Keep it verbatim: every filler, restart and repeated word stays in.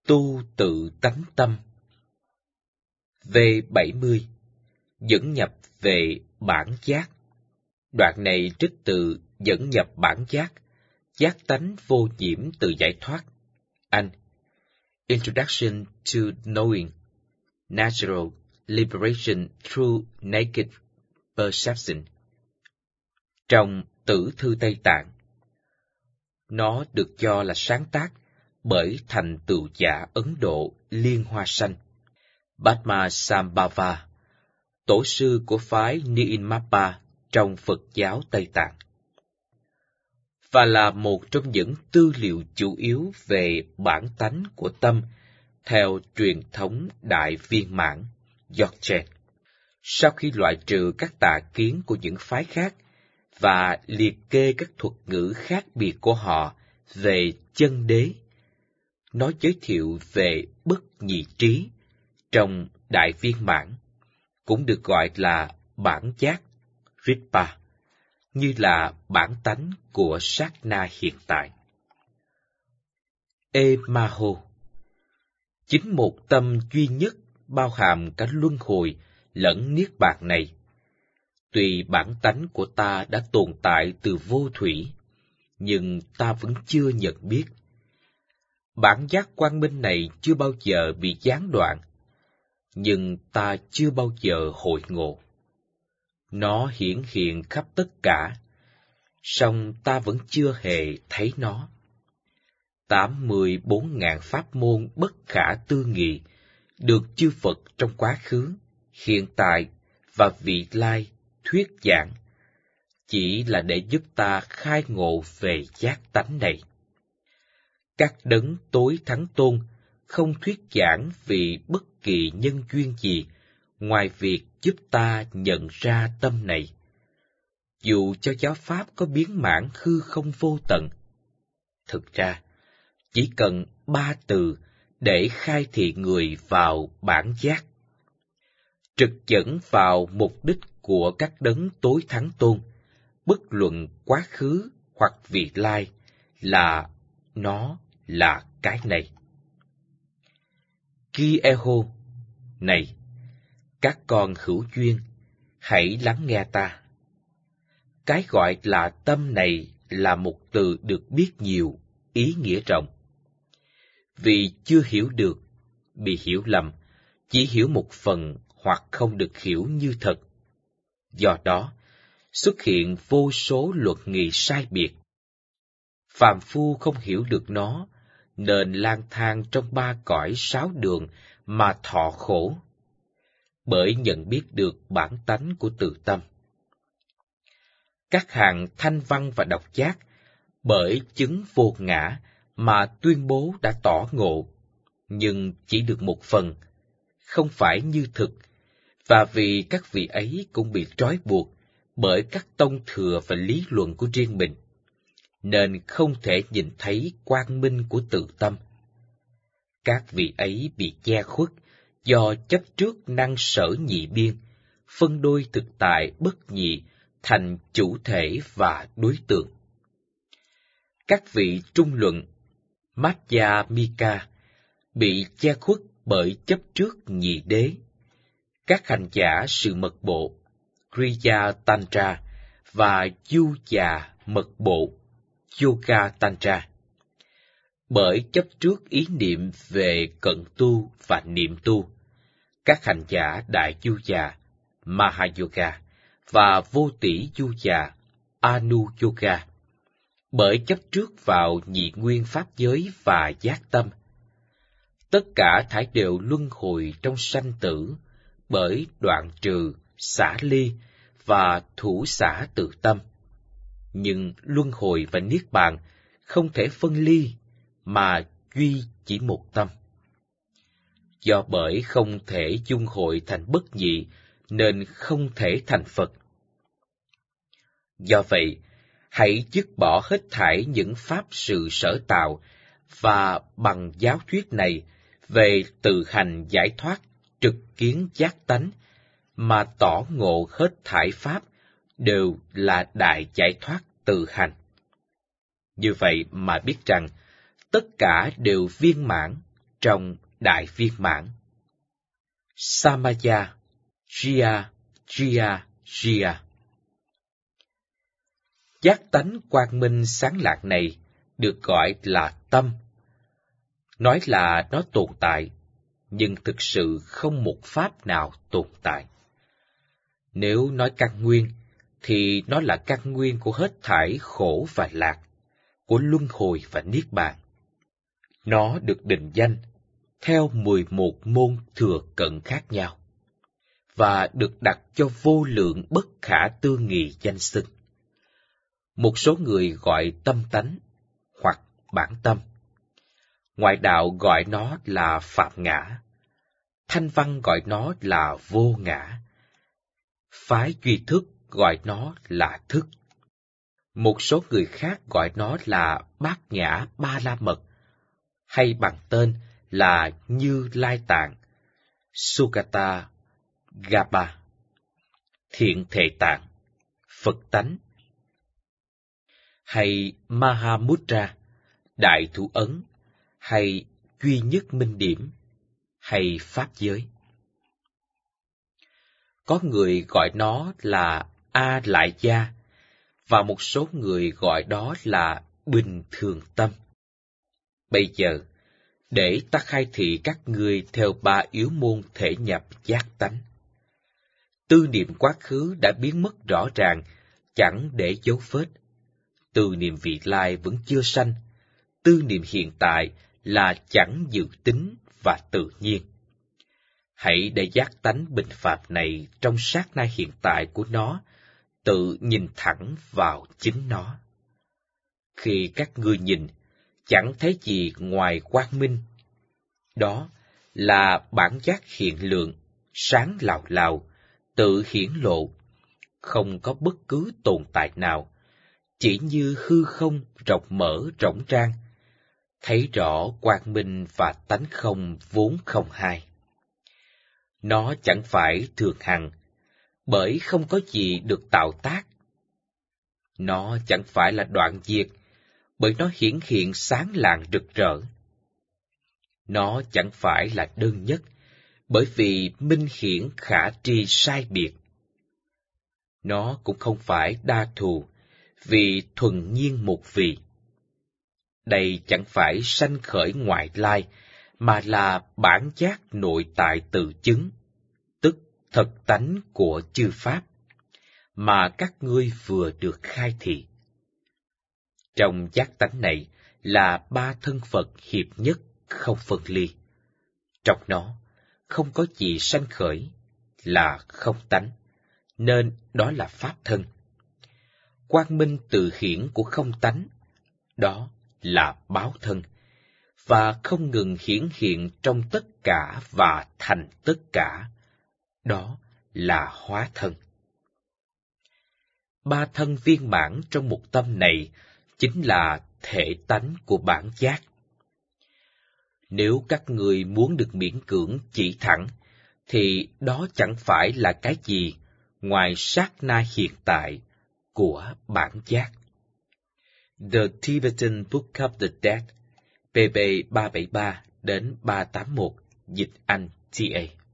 Tu tự tánh tâm. V bảy mươi. Dẫn nhập về bản giác. Đoạn này trích từ Dẫn nhập bản giác, giác tánh vô nhiễm từ giải thoát. Anh. Introduction to Knowing, Natural Liberation through Naked Perception. Trong Tử thư Tây Tạng, nó được cho là sáng tác bởi thành tựu giả Ấn Độ Liên Hoa Sanh, Padmasambhava, tổ sư của phái Nyingmapa trong Phật giáo Tây Tạng, và là một trong những tư liệu chủ yếu về bản tánh của tâm theo truyền thống Đại Viên Mãn, Dzogchen. Sau khi loại trừ các tà kiến của những phái khác và liệt kê các thuật ngữ khác biệt của họ về chân đế, nó giới thiệu về bất nhị trí trong Đại Viên Mãn, cũng được gọi là bản giác, Ripa, như là bản tánh của sát na hiện tại. Emaho, chính một tâm duy nhất bao hàm cả luân hồi lẫn niết bàn này. Tuy bản tánh của ta đã tồn tại từ vô thủy, nhưng ta vẫn chưa nhận biết. Bản giác quang minh này chưa bao giờ bị gián đoạn, nhưng ta chưa bao giờ hội ngộ. Nó hiển hiện khắp tất cả, song ta vẫn chưa hề thấy nó. Tám mươi bốn ngàn pháp môn bất khả tư nghị được chư Phật trong quá khứ, hiện tại và vị lai thuyết giảng, chỉ là để giúp ta khai ngộ về giác tánh này. Các đấng tối thắng tôn không thuyết giảng vì bất kỳ nhân duyên gì ngoài việc giúp ta nhận ra tâm này. Dù cho giáo pháp có biến mãn hư không vô tận, thực ra chỉ cần ba từ để khai thị người vào bản giác. Trực dẫn vào mục đích của các đấng tối thắng tôn, bất luận quá khứ hoặc vị lai, là nó là cái này. Kieho, này, các con hữu duyên, hãy lắng nghe ta. Cái gọi là tâm này là một từ được biết nhiều, ý nghĩa rộng. Vì chưa hiểu được, bị hiểu lầm, chỉ hiểu một phần hoặc không được hiểu như thật. Do đó, xuất hiện vô số luật nghị sai biệt. Phàm phu không hiểu được nó, nên lang thang trong ba cõi sáu đường mà thọ khổ, bởi nhận biết được bản tánh của tự tâm. Các hàng thanh văn và độc giác, bởi chứng vô ngã mà tuyên bố đã tỏ ngộ, nhưng chỉ được một phần, không phải như thực, và vì các vị ấy cũng bị trói buộc bởi các tông thừa và lý luận của riêng mình, nên không thể nhìn thấy quang minh của tự tâm. Các vị ấy bị che khuất do chấp trước năng sở nhị biên, phân đôi thực tại bất nhị thành chủ thể và đối tượng. Các vị trung luận Madhyamika bị che khuất bởi chấp trước nhị đế. Các hành giả sự mật bộ Kriya Tantra và du già mật bộ Yoga Tantra, bởi chấp trước ý niệm về cận tu và niệm tu. Các hành giả đại du già Mahayoga và vô tỷ du già Anu Yoga, bởi chấp trước vào nhị nguyên pháp giới và giác tâm. Tất cả thải đều luân hồi trong sanh tử, bởi đoạn trừ, xả ly và thủ xả tự tâm. Nhưng luân hồi và niết bàn không thể phân ly, mà duy chỉ một tâm. Do bởi không thể dung hội thành bất nhị, nên không thể thành Phật. Do vậy, hãy dứt bỏ hết thảy những pháp sự sở tạo, và bằng giáo thuyết này về tự hành giải thoát trực kiến giác tánh, mà tỏ ngộ hết thảy pháp đều là đại giải thoát tự hành. Như vậy mà biết rằng tất cả đều viên mãn, trong Đại Viên Mãn. Samaya Jia Jia Jia. Giác tánh quang minh sáng lạng này được gọi là tâm. Nói là nó tồn tại, nhưng thực sự không một pháp nào tồn tại. Nếu nói căn nguyên, thì nó là căn nguyên của hết thảy khổ và lạc, của luân hồi và niết bàn. Nó được định danh theo mười một môn thừa cận khác nhau, và được đặt cho vô lượng bất khả tư nghị danh xưng. Một số người gọi tâm tánh hoặc bản tâm. Ngoại đạo gọi nó là phạm ngã. Thanh văn gọi nó là vô ngã. Phái duy thức gọi nó là thức. Một số người khác gọi nó là bát nhã ba la mật, hay bằng tên là Như Lai Tạng, Sukata Gapa, Thiện Thệ Tạng, Phật tánh, hay Mahamudra, Đại Thủ Ấn, hay Duy Nhất Minh Điểm, hay Pháp Giới. Có người gọi nó là A Lại Gia, và một số người gọi đó là Bình Thường Tâm. Bây giờ, để ta khai thị các ngươi theo ba yếu môn thể nhập giác tánh. Tư niệm quá khứ đã biến mất rõ ràng, chẳng để dấu vết. Tư niệm vị lai vẫn chưa sanh. Tư niệm hiện tại là chẳng dự tính và tự nhiên. Hãy để giác tánh bình phạm này trong sát na hiện tại của nó, tự nhìn thẳng vào chính nó. Khi các ngươi nhìn, chẳng thấy gì ngoài quang minh. Đó là bản giác hiện lượng, sáng lào lào, tự hiển lộ, không có bất cứ tồn tại nào, chỉ như hư không rộng mở rỗng rang, thấy rõ quang minh và tánh không vốn không hai. Nó chẳng phải thường hằng, bởi không có gì được tạo tác. Nó chẳng phải là đoạn diệt, bởi nó hiển hiện sáng lạng rực rỡ. Nó chẳng phải là đơn nhất, bởi vì minh hiển khả tri sai biệt. Nó cũng không phải đa thù, vì thuần nhiên một vị. Đây chẳng phải sanh khởi ngoại lai, mà là bản giác nội tại tự chứng, tức thật tánh của chư Pháp, mà các ngươi vừa được khai thị. Trong giác tánh này là ba thân Phật hiệp nhất không phân ly. Trong nó không có gì sanh khởi, là không tánh, nên đó là Pháp thân. Quang minh tự hiển của không tánh, đó là báo thân, và không ngừng hiển hiện trong tất cả và thành tất cả, đó là hóa thân. Ba thân viên mãn trong một tâm này chính là thể tánh của bản giác. Nếu các người muốn được miễn cưỡng chỉ thẳng, thì đó chẳng phải là cái gì ngoài sát na hiện tại của bản giác. The Tibetan Book of the Dead, pê bê ba bảy ba đến ba tám một, dịch Anh T A.